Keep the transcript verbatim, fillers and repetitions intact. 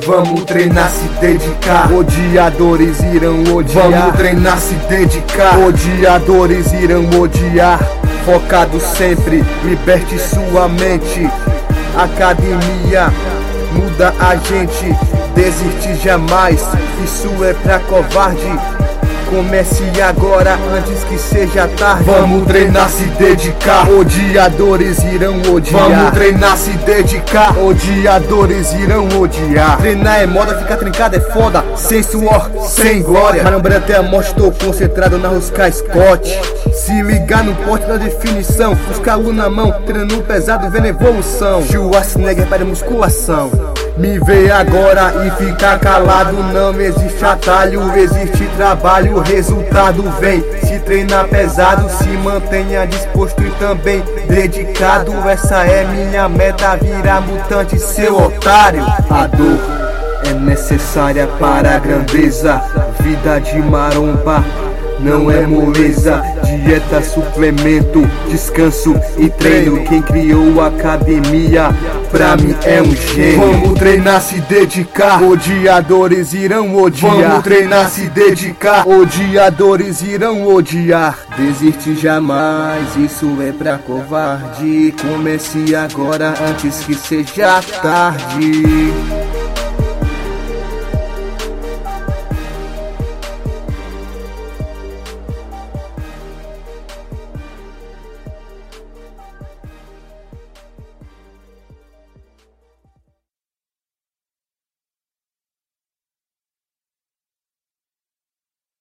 Vamos treinar, se dedicar, odiadores irão odiar. Vamos treinar, se dedicar, odiadores irão odiar. Focado sempre, liberte sua mente. Academia muda a gente, desiste jamais, isso é pra covarde. Comece agora antes que seja tarde. Vamos treinar, se dedicar, odiadores irão odiar. Vamos treinar, se dedicar, odiadores irão odiar. Treinar é moda, ficar trincado é foda, sem suor, sem glória. Marambra até a morte, tô concentrado na Rosca Scott. Se ligar no porte da definição, os calos na mão, treinando pesado, vendo evolução. Schwarzenegger para musculação. Me vê agora e fica calado, não existe atalho, existe trabalho, o resultado vem. Se treinar pesado, se mantenha disposto e também dedicado. Essa é minha meta, virar mutante, seu otário. A dor é necessária para a grandeza, vida de maromba não é moleza. Dieta, suplemento, descanso e treino. Quem criou a academia pra mim é um gênio. Vamos treinar, se dedicar, odiadores irão odiar. Vamos treinar, se dedicar, odiadores irão odiar. Desiste jamais, isso é pra covarde. Comece agora antes que seja tarde.